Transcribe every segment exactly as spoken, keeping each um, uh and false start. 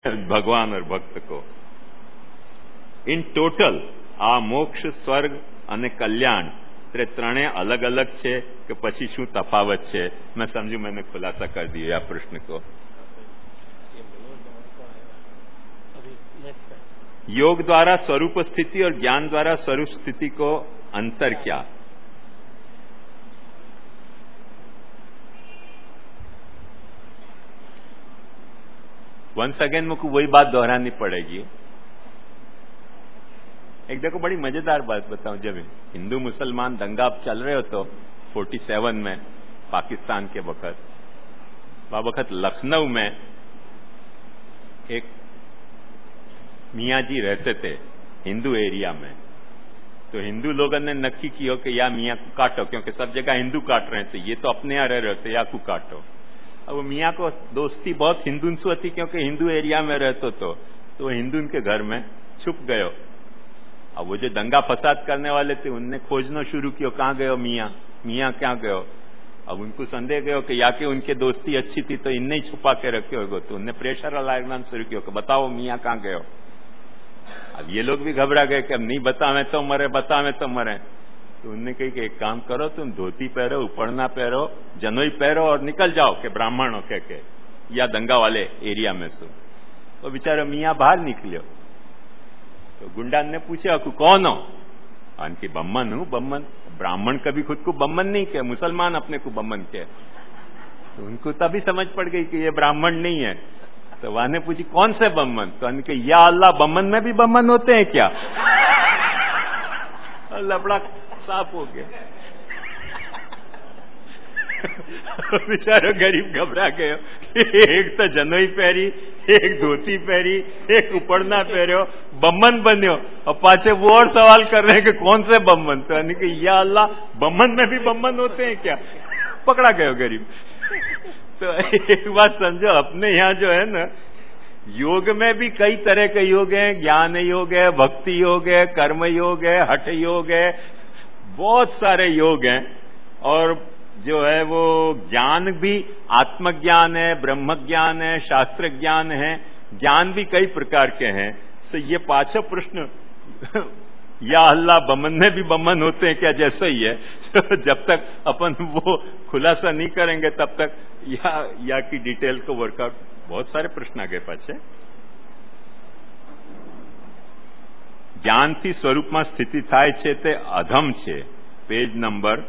ભગવાન और ભક્ત को ઇન ટોટલ આ મોક્ષ સ્વર્ગ અને કલ્યાણ તે ત્રણે અલગ અલગ છે કે પછી શું તફાવત છે? मैं समझू मैंने खुलासा कर दिया આ प्रश्न को। योग द्वारा स्वरूप स्थिति और ज्ञान द्वारा स्वरूप स्थिति को अंतर क्या? वंस अगेन मुझको वही बात दोहरानी पड़ेगी। एक देखो बड़ी मजेदार बात बताऊं, जब हिंदू मुसलमान दंगा चल रहे हो तो सैंतालीस में पाकिस्तान के वक्त वह वक्त लखनऊ में एक मियाँ जी रहते थे हिंदू एरिया में। तो हिंदू लोगों ने नक्की किया कि या मियाँ को काटो, क्योंकि सब जगह हिंदू काट रहे थे, ये तो अपने यहाँ रह रहे थे, या को काटो। अब वो मियाँ को दोस्ती बहुत हिंदू से थी, क्योंकि हिंदू एरिया में रहते तो तो हिंदू के घर में छुप गयो। अब वो जो दंगा फसाद करने वाले थे उनने खोजना शुरू किया, कहाँ गयो मियाँ, मियाँ क्या गयो। अब उनको संदेह गयो कि या कि उनके दोस्ती अच्छी थी तो इन्हें ही छुपा के रखे होगा, तो उनने प्रेशर लगाना शुरू किया कि बताओ मियाँ कहाँ गयो। अब ये लोग भी घबरा गए कि अब नहीं बतावे तो मरे, बतावे तो मरे। तो उनने कही कि एक काम करो, तुम धोती पहरो, उपड़ना पहरो, जनोई पहरो और निकल जाओ के ब्राह्मण हो कह के या दंगा वाले एरिया में सो। तो बेचारा मियाँ बाहर निकलियो तो गुंडा ने पूछा कि कौन हो? कि बम्मन हूं। बम्मन ब्राह्मण कभी खुद को बम्मन नहीं कहे, मुसलमान अपने को बम्मन कहे। तो उनको तभी समझ पड़ गई कि ये ब्राह्मण नहीं है। तो वहां ने पूछी कौन से बम्मन? तो उनके या अल्लाह बम्मन में भी बम्मन होते हैं क्या? लफड़ा साफ हो गया। बेचारो गरीब घबरा गयो, एक तो जनोई पहरी, एक धोती पहरी, एक उपड़ना पहरो, बम्मन बन्यो और पाछे वो और सवाल कर रहे हैं कि कौन से बम्मन? तो यानी कि या अल्लाह बम्मन में भी बम्मन होते हैं क्या? पकड़ा गयो गरीब। तो एक बात समझो, अपने यहाँ जो है ना, योग में भी कई तरह के योग हैं। ज्ञान योग है, भक्ति योग है, कर्म योग है, हठ योग है, बहुत सारे योग हैं। और जो है वो ज्ञान भी आत्मज्ञान है, ब्रह्म ज्ञान है, शास्त्र ज्ञान है, ज्ञान भी कई प्रकार के हैं। तो ये पांचों प्रश्न या अल्लाह बमन में भी बमन होते हैं क्या, जैसा ही है। तो जब तक अपन वो खुलासा नहीं करेंगे तब तक या, या की डिटेल को वर्कआउट। बहुत सारे प्रश्न आगे पाछे। ज्ञानથી સ્વરૂપમાં સ્થિતિ થાય છે તે અધમ છે, पेज नंबर।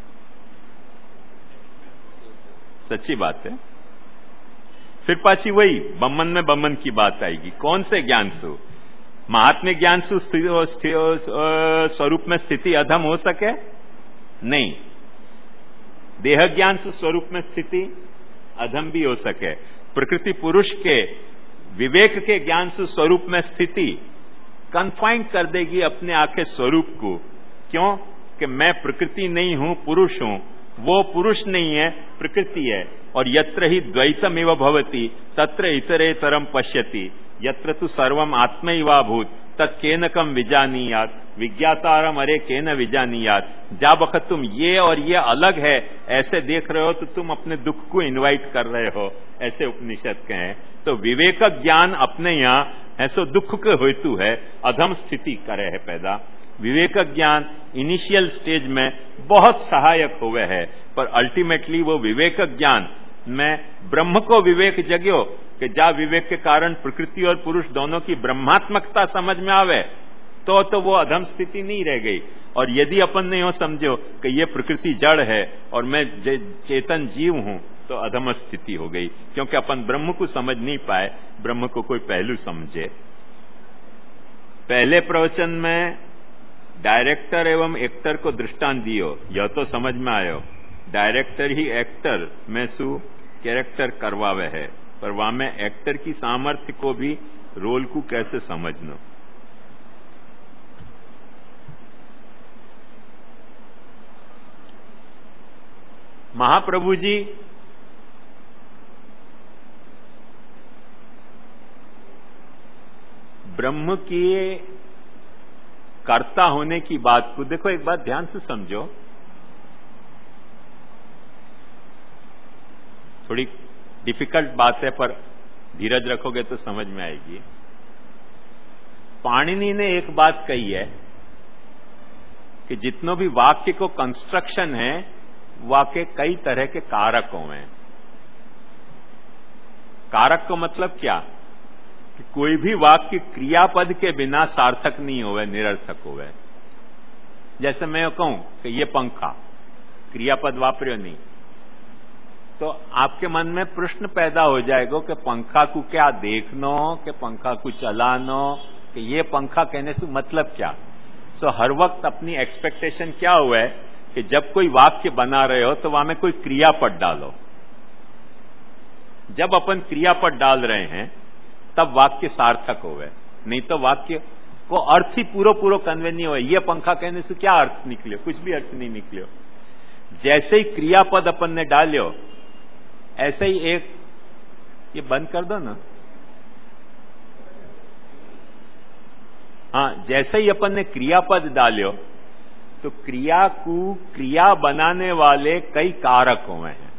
सच्ची बात है। फिर पाछी वही बम्मन में बम्मन की बात आएगी। कौन से ज्ञान सु? महात्म्य ज्ञान सु स्वरूप में स्थिति अधम हो सके? नहीं। देह ज्ञान से स्वरूप में स्थिति अधम भी हो सके। प्रकृति पुरुष के विवेक के ज्ञान से स्वरूप में स्थिति कन्फाइंड कर देगी अपने आखे स्वरूप को। क्यों? कि मैं प्रकृति नहीं हूं, पुरुष हूं। वो पुरुष नहीं है, प्रकृति है। और यत्र ही द्वैतमेव भवति तत्र इतरेतरम पश्यति, यत्र तु सर्वम आत्मैवाभूत तत्केनकम विजानीयात, विज्ञातारम अरे केन विजानीयात। जा वक्त तुम ये और ये अलग है ऐसे देख रहे हो तो तुम अपने दुख को इनवाइट कर रहे हो, ऐसे उपनिषद कहें। तो विवेक ज्ञान अपने यहाँ ऐसो दुख के हेतु है, अधम स्थिति करे है पैदा। विवेक ज्ञान इनिशियल स्टेज में बहुत सहायक हुए है, पर अल्टीमेटली वो विवेक ज्ञान में ब्रह्म को विवेक जग्यो कि जा विवेक के कारण प्रकृति और पुरुष दोनों की ब्रह्मात्मकता समझ में आवे तो तो वो अधम स्थिति नहीं रह गई। और यदि अपन ने यो समझो कि ये प्रकृति जड़ है और मैं चेतन जीव हूं तो अधम स्थिति हो गई, क्योंकि अपन ब्रह्म को समझ नहीं पाए, ब्रह्म को कोई पहलू समझे। पहले प्रवचन में डायरेक्टर एवं एक्टर को दृष्टांत दियो, यह तो समझ में आयो। डायरेक्टर ही एक्टर में सु कैरेक्टर करवावे है, पर वहां में एक्टर की सामर्थ्य को भी रोल को कैसे समझना। महाप्रभु जी ब्रह्म की कर्ता होने की बात को देखो, एक बात ध्यान से समझो, थोड़ी डिफिकल्ट बात है पर धीरज रखोगे तो समझ में आएगी। पाणिनि ने एक बात कही है कि जितनों भी वाक्य को कंस्ट्रक्शन है वाक्य कई तरह के कारकों में। कारक को मतलब क्या कि कोई भी वाक्य क्रियापद के बिना सार्थक नहीं होवे, निरर्थक होवे। जैसे मैं कहूं कि ये पंखा, क्रियापद वापरियो नहीं, तो आपके मन में प्रश्न पैदा हो जाएगा कि पंखा को क्या देखनो, कि पंखा को चलानो, कि ये पंखा कहने से मतलब क्या। सो so, हर वक्त अपनी एक्सपेक्टेशन क्या हुआ है कि जब कोई वाक्य बना रहे हो तो वहां में कोई क्रियापद डालो। जब अपन क्रियापद डाल रहे हैं तब वाक्य सार्थक होवे, नहीं तो वाक्य को अर्थ ही पूरा पूरा कन्वे नहीं हुआ। ये पंखा कहने से क्या अर्थ निकले, कुछ भी अर्थ नहीं निकले। जैसे ही क्रियापद अपन ने डालियो ऐसे ही एक, ये बंद कर दो ना, हाँ, जैसे ही अपन ने क्रियापद डालियो तो क्रिया को क्रिया बनाने वाले कई कारक हुए हैं।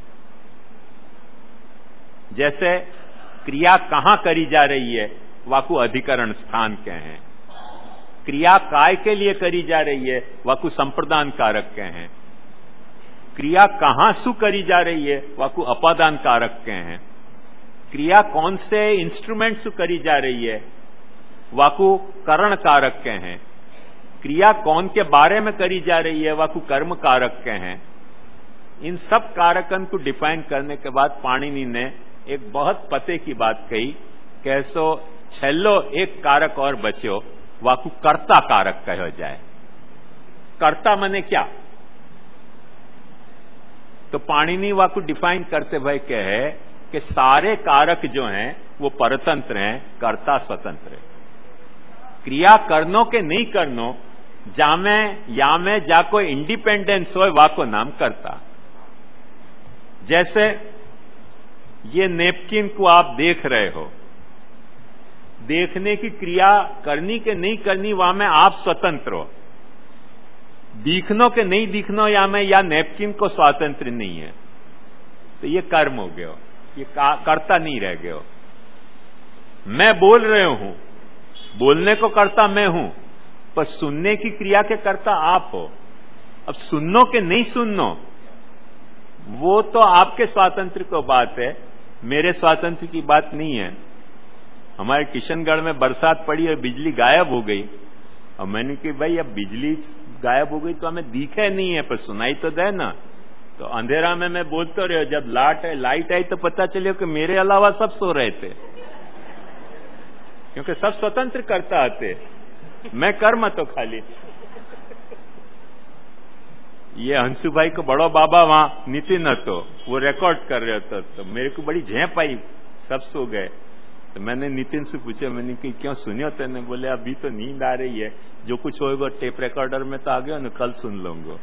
जैसे क्रिया कहां करी जा रही है, वाकु अधिकरण स्थान के हैं। क्रिया काय के लिए करी जा रही है, वाकु संप्रदान कारक के हैं। क्रिया कहां सु करी जा रही है, वाकु अपादान कारक के हैं। क्रिया कौन से इंस्ट्रूमेंट से करी जा रही है, वाकु करण कारक के हैं। क्रिया कौन के बारे में करी जा रही है, वाकु कर्म कारक के हैं। इन सब कारकन को डिफाइन करने के बाद पाणिनि ने एक बहुत पते की बात कही, कैसो छेल्लो एक कारक और बच्यो, वाकु कर्ता कारक कहो जाए। कर्ता मने क्या, तो पाणिनि वाकु डिफाइन करते भाई कहे कि सारे कारक जो हैं वो परतंत्र हैं, कर्ता स्वतंत्र है। क्रिया करनो के नहीं करनो, जामे या में जा कोई इंडिपेंडेंस हो, वाको नाम करता। जैसे ये नेपकिन को आप देख रहे हो, देखने की क्रिया करनी के नहीं करनी वहां में आप स्वतंत्र हो। दिखनो के नहीं दिखनो या में या नेपकिन को स्वातंत्र नहीं है, तो ये कर्म हो गया, ये कर्ता नहीं रह गया। मैं बोल रहे हूं, बोलने को कर्ता मैं हूं, पर सुनने की क्रिया के कर्ता आप हो। अब सुननो के नहीं सुननो वो तो आपके स्वातंत्र को बात है, मेरे स्वातंत्र की बात नहीं है। हमारे किशनगढ़ में बरसात पड़ी और बिजली गायब हो गई, और मैंने कहा भाई अब बिजली गायब हो गई तो हमें दिखे नहीं है, पर सुनाई तो दे ना। तो अंधेरा में मैं बोलते रहे, जब लाट है लाइट आई तो पता चले कि मेरे अलावा सब सो रहे थे, क्योंकि सब स्वतंत्र करता आते, मैं कर्म तो खाली। ये हंसू भाई को बड़ो बाबा वहां नितिन तो वो रिकॉर्ड कर रहे थे, तो मेरे को बड़ी झेप आई, सब सो गए। तो मैंने नितिन से पूछा, मैंने कि क्यों सुनियो? तेने बोले अभी तो नींद आ रही है, जो कुछ होगा टेप रिकॉर्डर में तो आ गया ना, कल सुन लूंगा।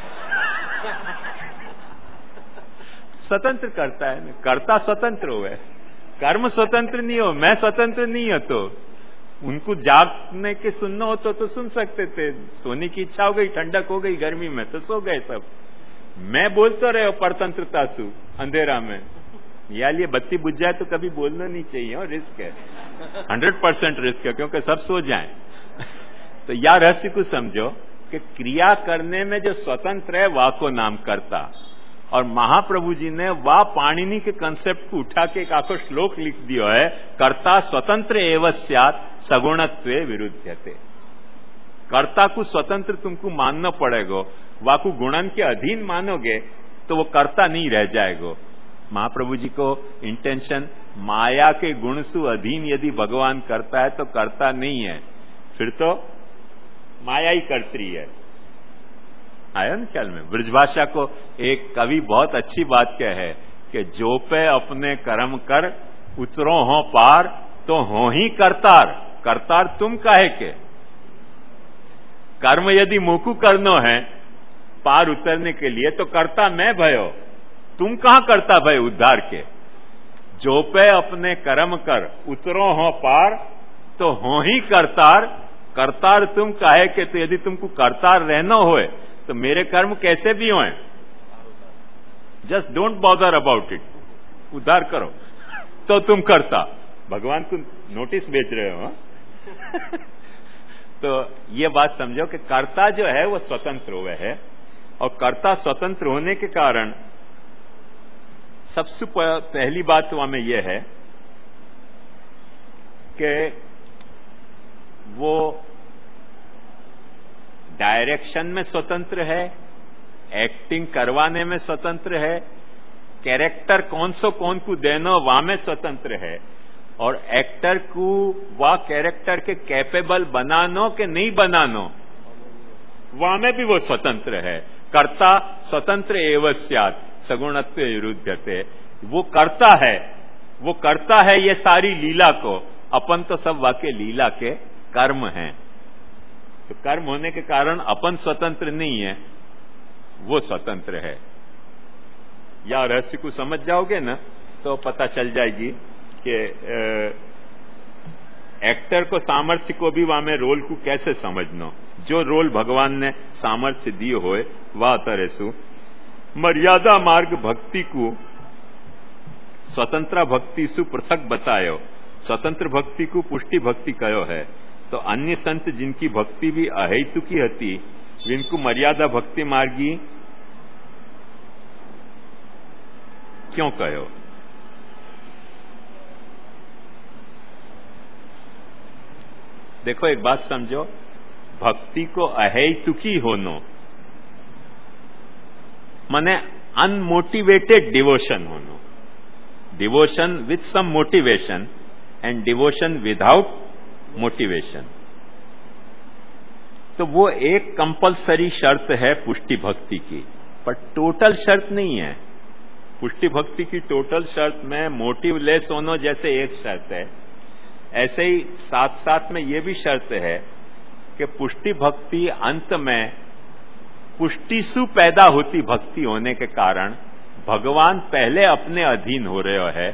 स्वतंत्र करता है, कर्ता स्वतंत्र हो, कर्म स्वतंत्र नहीं हो, मैं स्वतंत्र नहीं हो। तो उनको जागने के सुनना हो तो, तो सुन सकते थे, सोने की इच्छा हो गई, ठंडक हो गई गर्मी में तो सो गए सब। मैं बोलते रहे परतंत्रता सु अंधेरा में, या लिए बत्ती बुझ जाए तो कभी बोलना नहीं चाहिए, और रिस्क है, हंड्रेड परसेंट रिस्क है, क्योंकि सब सो जाएं। तो या रहस्य को समझो कि क्रिया करने में जो स्वतंत्र है वाह को नाम करता। और महाप्रभु जी ने वाह पाणिनि के कंसेप्ट को उठा के एक आखो श्लोक लिख दिया है, कर्ता स्वतंत्र एवं स्यात् सगुणत्वे विरुध्यते। कर्ता को स्वतंत्र तुमको मानना पड़ेगा, वाह को गुणन के अधीन मानोगे तो वो कर्ता नहीं रह जाएगा। महाप्रभु जी को इंटेंशन, माया के गुण से अधीन यदि भगवान करता है तो कर्ता नहीं है, फिर तो माया ही कर्त्री है। आया ना ख्याल में? ब्रजभाषा को एक कवि बहुत अच्छी बात कह है कि जो पे अपने कर्म कर उतरो हो पार, तो हो ही करतार। करतार तुम काहे के? कर्म यदि मुकु करनो है पार उतरने के लिए, तो करता मैं भयो, तुम कहां करता भय उद्धार के? जो पे अपने कर्म कर उतरो हो पार, तो हो ही करतार। करतार तुम काहे के? तो यदि तुमको करतार रहना होए तो मेरे कर्म कैसे भी होए, just don't bother about it, उद्धार करो। तो तुम कर्ता। भगवान को नोटिस बेच रहे हो। तो ये बात समझो कि कर्ता जो है वो स्वतंत्र हुए है, और कर्ता स्वतंत्र होने के कारण सबसे पहली बात तो हमें यह है कि वो डायरेक्शन में स्वतंत्र है, एक्टिंग करवाने में स्वतंत्र है, कैरेक्टर कौन सो कौन को देनो वहां में स्वतंत्र है, और एक्टर को वह कैरेक्टर के कैपेबल बनानो के नहीं बनानो वहां में भी वो स्वतंत्र है। कर्ता स्वतंत्र एवं स्यात् सगुणत्व विरुध्यते। वो करता है, वो करता है ये सारी लीला को। अपन तो सब वाक्य लीला के कर्म हैं, तो कर्म होने के कारण अपन स्वतंत्र नहीं है, वो स्वतंत्र है। या रहस्य को समझ जाओगे ना तो पता चल जाएगी कि एक्टर को सामर्थ्य को भी वहां में रोल को कैसे समझना। जो रोल भगवान ने सामर्थ्य दिए होए वह तरह सु मर्यादा मार्ग भक्ति को स्वतंत्र भक्ति सु पृथक बतायो। स्वतंत्र भक्ति को पुष्टि भक्ति कहो है। तो अन्य संत जिनकी भक्ति भी अहेतुकी हती जिनको मर्यादा भक्ति मार्गी क्यों कहो। देखो एक बात समझो, भक्ति को अहेतुकी होनो माने अनमोटिवेटेड डिवोशन होनो। Devotion with some motivation and devotion without motivation, तो वो एक कंपलसरी शर्त है पुष्टि भक्ति की, पर टोटल शर्त नहीं है। पुष्टि भक्ति की टोटल शर्त में मोटिवलेस होनो जैसे एक शर्त है, ऐसे ही साथ साथ में ये भी शर्त है कि पुष्टि भक्ति अंत में पुष्टि सु पैदा होती भक्ति होने के कारण भगवान पहले अपने अधीन हो रहे हो है,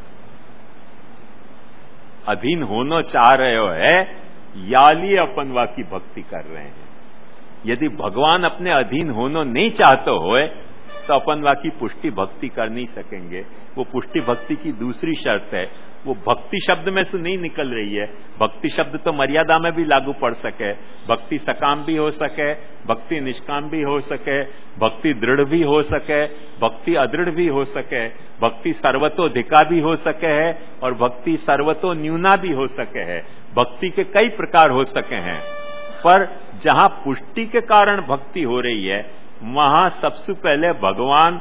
अधीन होना चाह रहे हो है, या लिए अपन वा की भक्ति कर रहे हैं। यदि भगवान अपने अधीन होना नहीं चाहते होए तो अपन वा की पुष्टि भक्ति कर नहीं सकेंगे। वो पुष्टि भक्ति की दूसरी शर्त है, वो भक्ति शब्द में से नहीं निकल रही है। भक्ति शब्द तो मर्यादा में भी लागू पड़ सके, भक्ति सकाम भी हो सके, भक्ति निष्काम भी हो सके, भक्ति दृढ़ भी हो सके, भक्ति अदृढ़ भी हो सके, भक्ति सर्वतोधिका भी हो सके है, और भक्ति सर्वतो न्यूना भी हो सके है। भक्ति के कई प्रकार हो सके हैं, पर जहां पुष्टि के कारण भक्ति हो रही है वहां सबसे पहले भगवान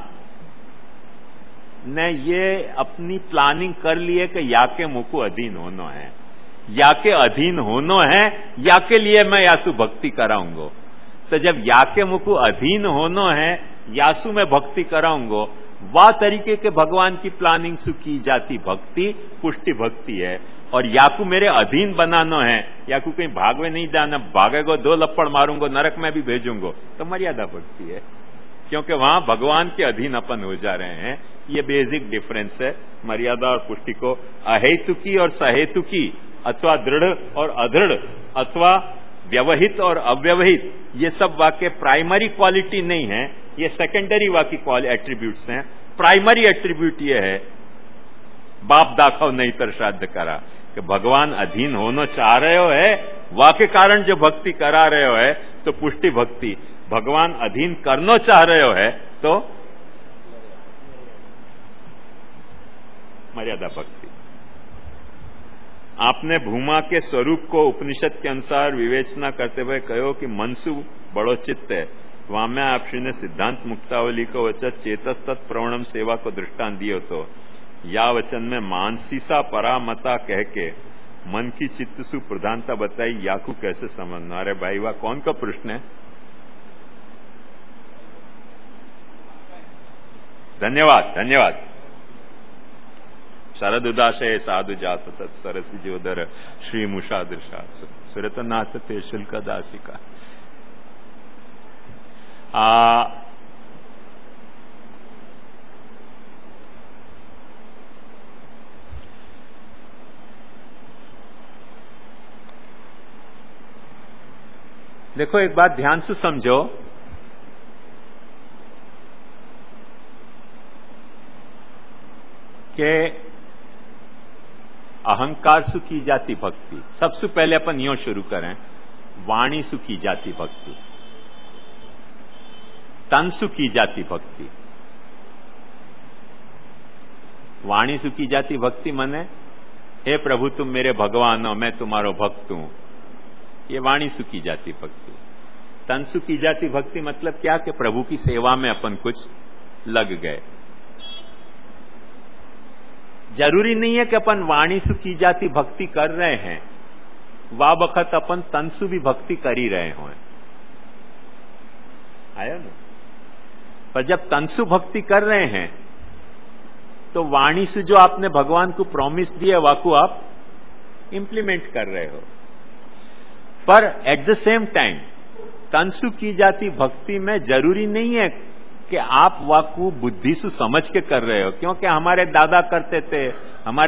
ने ये अपनी प्लानिंग कर ली है कि या के मुझको अधीन होना है, या के अधीन होना है, या के लिए मैं यासु भक्ति कराऊंगा। तो जब या के मुझको अधीन होना है, यासु में भक्ति कराऊंगा, वह तरीके के भगवान की प्लानिंग से की जाती भक्ति पुष्टि भक्ति है। और याकू मेरे अधीन बनाना है, याकू कहीं भागवे नहीं जाना, भागेगो दो लपड़ मारूंगा नरक में भी भेजूंगा, तो मर्यादा भक्ति है, क्योंकि वहां भगवान के अधीन अपन हो जा रहे हैं। ये बेसिक डिफरेंस है मर्यादा और पुष्टि को। अहेतुकी और सहेतुकी अथवा दृढ़ और अदृढ़ अथवा व्यवहित और अव्यवहित, ये सब वाक्य प्राइमरी क्वालिटी नहीं है, ये सेकेंडरी वाक्य एट्रीब्यूट्स हैं। प्राइमरी एट्रीब्यूट ये है बाप दाखव नहीं तर श्राद्ध करा, कि भगवान अधीन होना चाह रहे हो है, वाक्य कारण जो भक्ति करा रहे हो है तो पुष्टि भक्ति। भगवान अधीन करना चाह रहे हो है तो मर्यादा भक्ति। आपने भूमा के स्वरूप को उपनिषद के अनुसार विवेचना करते हुए कहो कि मनसु बड़ो चित्त है। वहां में आपश्री ने सिद्धांत मुक्तावली को वचन चेतस तत्प्रवणम सेवा को दृष्टांत दियो, तो या वचन में मानसीसा परामता कह के मन की चित्त सु प्रधानता बताई, याकू कैसे समझना। अरे भाई वाह, कौन का प्रश्न है? धन्यवाद धन्यवाद। शरद उदाशय साधु जात सत सरसी जोदर श्री मुषादृशा सुरतनाथ ते शुल्क दासिका। आ देखो एक बात ध्यान से समझो कि अहंकार सु की जाती भक्ति। सबसे पहले अपन यो शुरू करें, वाणी सु की जाती भक्ति, तन सु की जाती भक्ति। वाणी सु की जाती भक्ति मने हे प्रभु तुम मेरे भगवान हो, मैं तुम्हारो भक्त हूं, ये वाणी सु की जाती भक्ति। तन सु की जाती भक्ति मतलब क्या कि प्रभु की सेवा में अपन कुछ लग गए। जरूरी नहीं है कि अपन वाणी सु की जाती भक्ति कर रहे हैं, वा बखत अपन तनसु भी भक्ति कर ही रहे हों। आया ना? पर जब तनसु भक्ति कर रहे हैं तो वाणी से जो आपने भगवान को प्रॉमिस दिया वाकू आप इंप्लीमेंट कर रहे हो। पर एट द सेम टाइम तनसु की जाती भक्ति में जरूरी नहीं है कि आप वाकू बुद्धि से समझ के कर रहे हो, क्योंकि हमारे दादा करते थे, हमारे